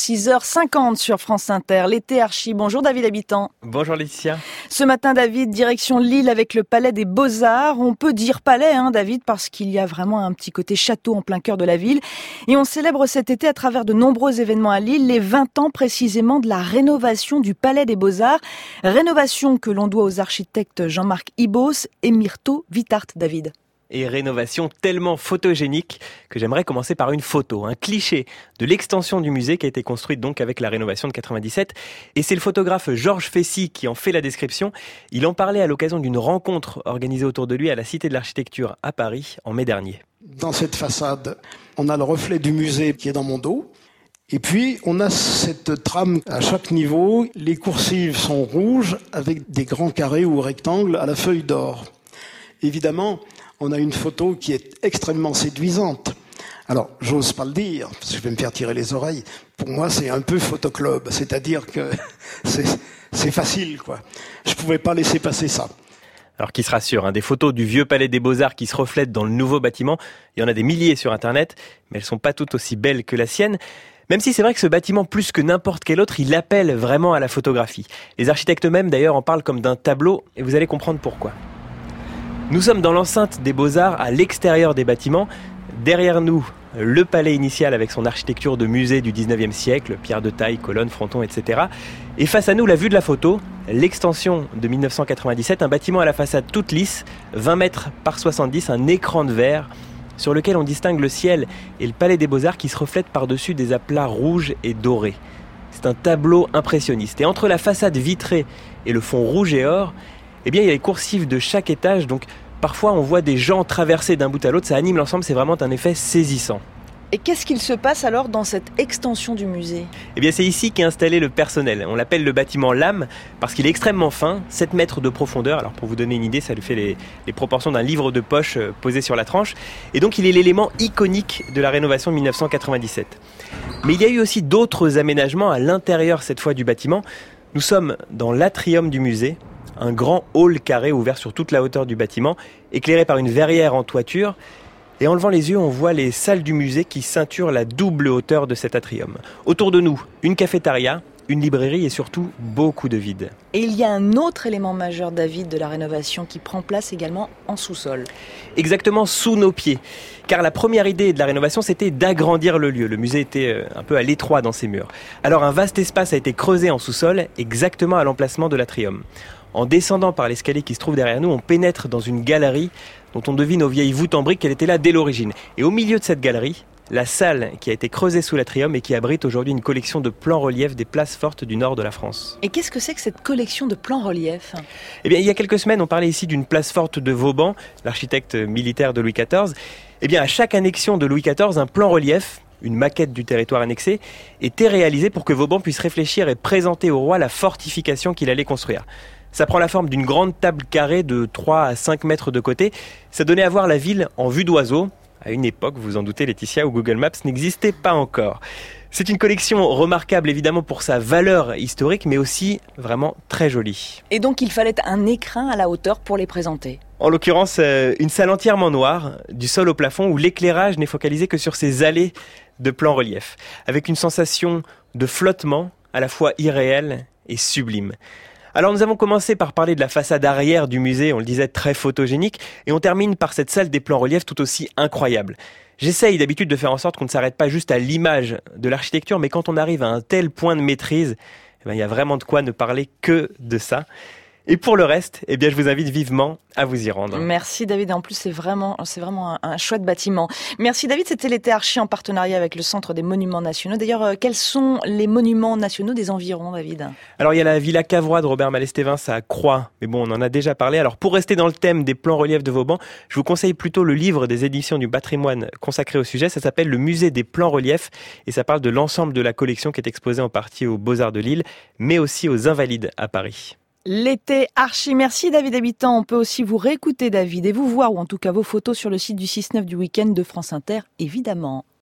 6h50 sur France Inter. L'été Archi. Bonjour David Habitant. Bonjour Laetitia. Ce matin David, direction Lille avec le Palais des Beaux-Arts. On peut dire palais David, parce qu'il y a vraiment un petit côté château en plein cœur de la ville. Et on célèbre cet été à travers de nombreux événements à Lille, les 20 ans précisément de la rénovation du Palais des Beaux-Arts. Rénovation que l'on doit aux architectes Jean-Marc Ibos et Myrto Wittart, David. Et rénovation tellement photogénique que j'aimerais commencer par une photo, un cliché de l'extension du musée qui a été construite donc avec la rénovation de 97. Et c'est le photographe Georges Fessy qui en fait la description. Il en parlait à l'occasion d'une rencontre organisée autour de lui à la Cité de l'Architecture à Paris en mai dernier. Dans cette façade, on a le reflet du musée qui est dans mon dos. Et puis, on a cette trame à chaque niveau. Les coursives sont rouges avec des grands carrés ou rectangles à la feuille d'or. Évidemment, on a une photo qui est extrêmement séduisante. Alors, j'ose pas le dire, parce que je vais me faire tirer les oreilles. Pour moi, c'est un peu photoclub, c'est-à-dire que c'est facile, quoi. Je pouvais pas laisser passer ça. Alors qui se rassure, des photos du vieux Palais des Beaux-Arts qui se reflètent dans le nouveau bâtiment, il y en a des milliers sur Internet, mais elles sont pas toutes aussi belles que la sienne. Même si c'est vrai que ce bâtiment, plus que n'importe quel autre, il appelle vraiment à la photographie. Les architectes eux-mêmes, d'ailleurs, en parlent comme d'un tableau, et vous allez comprendre pourquoi. Nous sommes dans l'enceinte des Beaux-Arts, à l'extérieur des bâtiments. Derrière nous, le palais initial avec son architecture de musée du 19e siècle, pierres de taille, colonnes, frontons, etc. Et face à nous, la vue de la photo, l'extension de 1997, un bâtiment à la façade toute lisse, 20 mètres par 70, un écran de verre sur lequel on distingue le ciel et le palais des Beaux-Arts qui se reflètent par-dessus des aplats rouges et dorés. C'est un tableau impressionniste. Et entre la façade vitrée et le fond rouge et or, il y a les coursives de chaque étage, donc parfois on voit des gens traverser d'un bout à l'autre, ça anime l'ensemble, c'est vraiment un effet saisissant. Et qu'est-ce qu'il se passe alors dans cette extension du musée ? C'est ici qu'est installé le personnel. On l'appelle le bâtiment lame parce qu'il est extrêmement fin, 7 mètres de profondeur. Alors pour vous donner une idée, ça lui fait les proportions d'un livre de poche posé sur la tranche. Et donc il est l'élément iconique de la rénovation de 1997. Mais il y a eu aussi d'autres aménagements à l'intérieur cette fois du bâtiment. Nous sommes dans l'atrium du musée, un grand hall carré ouvert sur toute la hauteur du bâtiment, éclairé par une verrière en toiture. Et en levant les yeux, on voit les salles du musée qui ceinturent la double hauteur de cet atrium. Autour de nous, une cafétéria, une librairie et surtout beaucoup de vide. Et il y a un autre élément majeur, David, de la rénovation qui prend place également en sous-sol. Exactement sous nos pieds. Car la première idée de la rénovation, c'était d'agrandir le lieu. Le musée était un peu à l'étroit dans ses murs. Alors un vaste espace a été creusé en sous-sol, exactement à l'emplacement de l'atrium. En descendant par l'escalier qui se trouve derrière nous, on pénètre dans une galerie dont on devine aux vieilles voûtes en briques qu'elle était là dès l'origine. Et au milieu de cette galerie, la salle qui a été creusée sous l'atrium et qui abrite aujourd'hui une collection de plans reliefs des places fortes du nord de la France. Et qu'est-ce que c'est que cette collection de plans reliefs ? Il y a quelques semaines, on parlait ici d'une place forte de Vauban, l'architecte militaire de Louis XIV. À chaque annexion de Louis XIV, un plan relief, une maquette du territoire annexé, était réalisée pour que Vauban puisse réfléchir et présenter au roi la fortification qu'il allait construire. Ça prend la forme d'une grande table carrée de 3 à 5 mètres de côté. Ça donnait à voir la ville en vue d'oiseau, à une époque, vous en doutez Laetitia, où Google Maps n'existait pas encore. C'est une collection remarquable évidemment pour sa valeur historique, mais aussi vraiment très jolie. Et donc il fallait un écrin à la hauteur pour les présenter. En l'occurrence, une salle entièrement noire, du sol au plafond, où l'éclairage n'est focalisé que sur ces allées de plans reliefs, avec une sensation de flottement à la fois irréelle et sublime. Alors nous avons commencé par parler de la façade arrière du musée, on le disait très photogénique, et on termine par cette salle des plans reliefs tout aussi incroyable. J'essaye d'habitude de faire en sorte qu'on ne s'arrête pas juste à l'image de l'architecture, mais quand on arrive à un tel point de maîtrise, il y a vraiment de quoi ne parler que de ça. Et pour le reste, je vous invite vivement à vous y rendre. Merci David, en plus c'est vraiment un chouette bâtiment. Merci David, c'était l'été Archi en partenariat avec le Centre des Monuments Nationaux. D'ailleurs, quels sont les monuments nationaux des environs, David ? Alors il y a la Villa Cavrois de Robert Malestévin, ça à Croix, mais on en a déjà parlé. Alors pour rester dans le thème des plans reliefs de Vauban, je vous conseille plutôt le livre des éditions du patrimoine consacré au sujet. Ça s'appelle Le Musée des plans reliefs et ça parle de l'ensemble de la collection qui est exposée en partie aux Beaux-Arts de Lille, mais aussi aux Invalides à Paris. L'été Archi, merci David Habitant. On peut aussi vous réécouter David et vous voir, ou en tout cas vos photos sur le site du 6-9 du week-end de France Inter, évidemment.